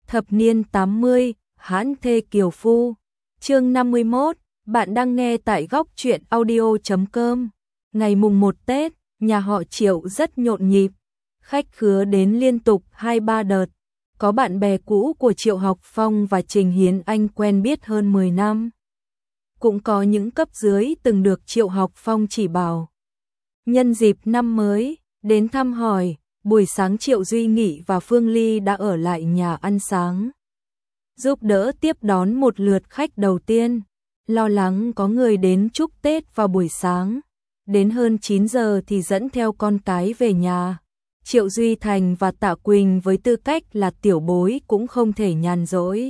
Thập niên 80, hãn thê kiều phu. Chương 51, bạn đang nghe tại góc truyện audio.com. Ngày mùng 1 Tết, nhà họ Triệu rất nhộn nhịp. Khách khứa đến liên tục 2-3 đợt. Có bạn bè cũ của Triệu Học Phong và Trình Hiến Anh quen biết hơn 10 năm. Cũng có những cấp dưới từng được Triệu Học Phong chỉ bảo. Nhân dịp năm mới, đến thăm hỏi, buổi sáng Triệu Duy Nghị và Phương Ly đã ở lại nhà ăn sáng. Giúp đỡ tiếp đón một lượt khách đầu tiên, lo lắng có người đến chúc Tết vào buổi sáng. Đến hơn 9 giờ thì dẫn theo con cái về nhà. Triệu Duy Thành và Tạ Quỳnh với tư cách là tiểu bối cũng không thể nhàn rỗi.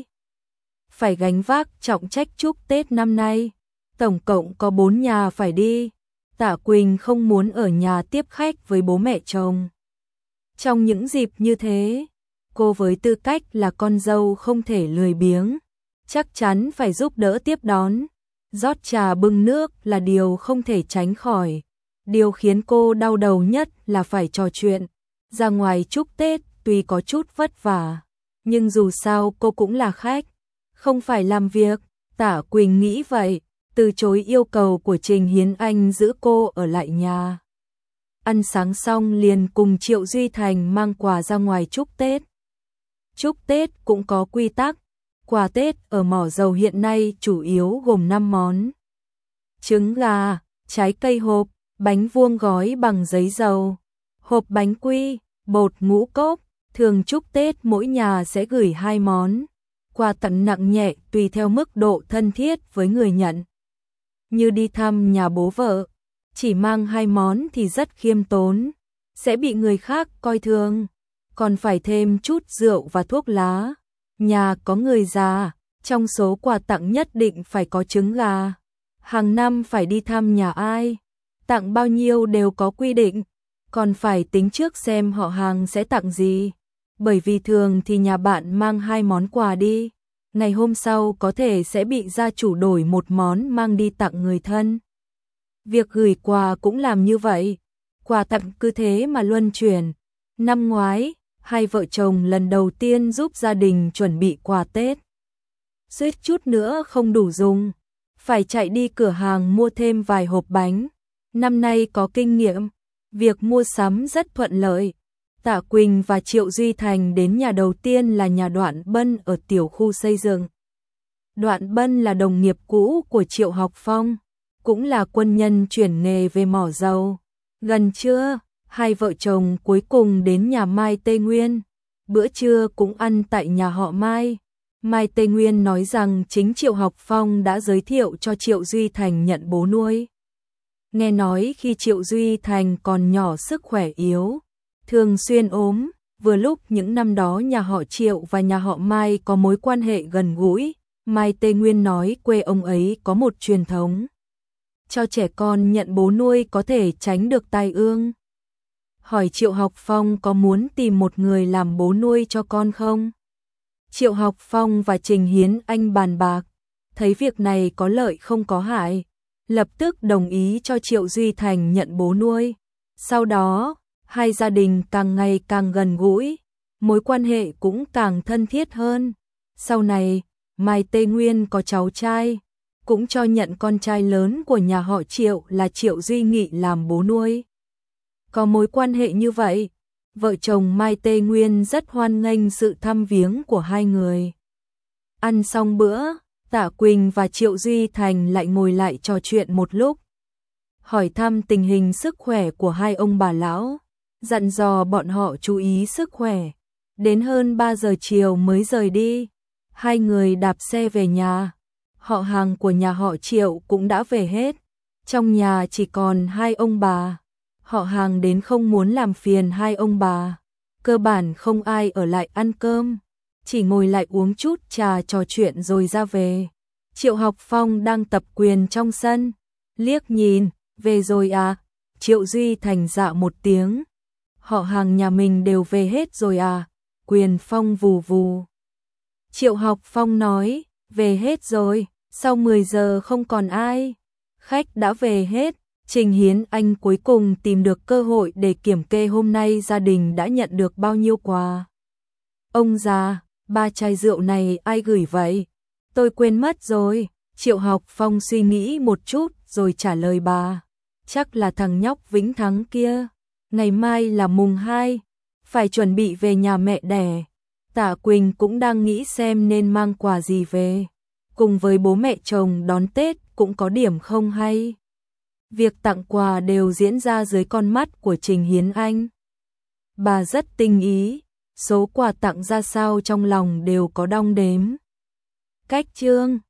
Phải gánh vác trọng trách chúc Tết năm nay. Tổng cộng có 4 nhà phải đi. Tạ Quỳnh không muốn ở nhà tiếp khách với bố mẹ chồng. Trong những dịp như thế, cô với tư cách là con dâu không thể lười biếng, chắc chắn phải giúp đỡ tiếp đón. Rót trà bưng nước là điều không thể tránh khỏi. Điều khiến cô đau đầu nhất là phải trò chuyện. Ra ngoài chúc Tết tuy có chút vất vả, nhưng dù sao cô cũng là khách, không phải làm việc. Tạ Quỳnh nghĩ vậy, từ chối yêu cầu của Trình Hiến Anh giữ cô ở lại nhà. Ăn sáng xong liền cùng Triệu Duy Thành mang quà ra ngoài chúc Tết. Chúc Tết cũng có quy tắc. Quà Tết ở Mỏ Dầu hiện nay chủ yếu gồm 5 món. Trứng gà, trái cây hộp, bánh vuông gói bằng giấy dầu, hộp bánh quy, bột ngũ cốc. Thường chúc Tết mỗi nhà sẽ gửi 2 món. Quà tặng nặng nhẹ tùy theo mức độ thân thiết với người nhận. Như đi thăm nhà bố vợ, chỉ mang 2 món thì rất khiêm tốn, sẽ bị người khác coi thường. Còn phải thêm chút rượu và thuốc lá. Nhà có người già, trong số quà tặng nhất định phải có trứng gà. Hàng năm phải đi thăm nhà ai, tặng bao nhiêu đều có quy định, còn phải tính trước xem họ hàng sẽ tặng gì. Bởi vì thường thì nhà bạn mang 2 món quà đi, ngày hôm sau có thể sẽ bị gia chủ đổi một món mang đi tặng người thân. Việc gửi quà cũng làm như vậy, quà tặng cứ thế mà luân chuyển. Năm ngoái, hai vợ chồng lần đầu tiên giúp gia đình chuẩn bị quà Tết. Suýt chút nữa không đủ dùng, phải chạy đi cửa hàng mua thêm vài hộp bánh. Năm nay có kinh nghiệm, việc mua sắm rất thuận lợi. Tạ Quỳnh và Triệu Duy Thành đến nhà đầu tiên là nhà Đoạn Bân ở tiểu khu xây dựng. Đoạn Bân là đồng nghiệp cũ của Triệu Học Phong, cũng là quân nhân chuyển nghề về mỏ dầu. Gần trưa, hai vợ chồng cuối cùng đến nhà Mai Tê Nguyên. Bữa trưa cũng ăn tại nhà họ Mai. Mai Tê Nguyên nói rằng chính Triệu Học Phong đã giới thiệu cho Triệu Duy Thành nhận bố nuôi. Nghe nói khi Triệu Duy Thành còn nhỏ sức khỏe yếu, thường xuyên ốm, vừa lúc những năm đó nhà họ Triệu và nhà họ Mai có mối quan hệ gần gũi. Mai Tê Nguyên nói quê ông ấy có một truyền thống, cho trẻ con nhận bố nuôi có thể tránh được tai ương. Hỏi Triệu Học Phong có muốn tìm một người làm bố nuôi cho con không? Triệu Học Phong và Trình Hiến Anh bàn bạc, thấy việc này có lợi không có hại, lập tức đồng ý cho Triệu Duy Thành nhận bố nuôi. Sau đó, hai gia đình càng ngày càng gần gũi, mối quan hệ cũng càng thân thiết hơn. Sau này, Mai Tê Nguyên có cháu trai, cũng cho nhận con trai lớn của nhà họ Triệu là Triệu Duy Nghị làm bố nuôi. Có mối quan hệ như vậy, vợ chồng Mai Tê Nguyên rất hoan nghênh sự thăm viếng của hai người. Ăn xong bữa, Tạ Quỳnh và Triệu Duy Thành lại ngồi lại trò chuyện một lúc, hỏi thăm tình hình sức khỏe của hai ông bà lão, dặn dò bọn họ chú ý sức khỏe. Đến hơn 3 giờ chiều mới rời đi, hai người đạp xe về nhà. Họ hàng của nhà họ Triệu cũng đã về hết, trong nhà chỉ còn hai ông bà. Họ hàng đến không muốn làm phiền hai ông bà, cơ bản không ai ở lại ăn cơm, chỉ ngồi lại uống chút trà trò chuyện rồi ra về. Triệu Học Phong đang tập quyền trong sân, liếc nhìn, về rồi à? Triệu Duy Thành dạ một tiếng, họ hàng nhà mình đều về hết rồi à? Quyền Phong vù vù. Triệu Học Phong nói, về hết rồi, sau 10 giờ không còn ai, khách đã về hết. Trình Hiến Anh cuối cùng tìm được cơ hội để kiểm kê hôm nay gia đình đã nhận được bao nhiêu quà. Ông già, ba chai rượu này ai gửi vậy? Tôi quên mất rồi. Triệu Học Phong suy nghĩ một chút rồi trả lời bà. Chắc là thằng nhóc Vĩnh Thắng kia. Ngày mai là mùng 2, phải chuẩn bị về nhà mẹ đẻ. Tạ Quỳnh cũng đang nghĩ xem nên mang quà gì về. Cùng với bố mẹ chồng đón Tết cũng có điểm không hay. Việc tặng quà đều diễn ra dưới con mắt của Trình Hiến Anh. Bà rất tinh ý, số quà tặng ra sao trong lòng đều có đong đếm. Cách chương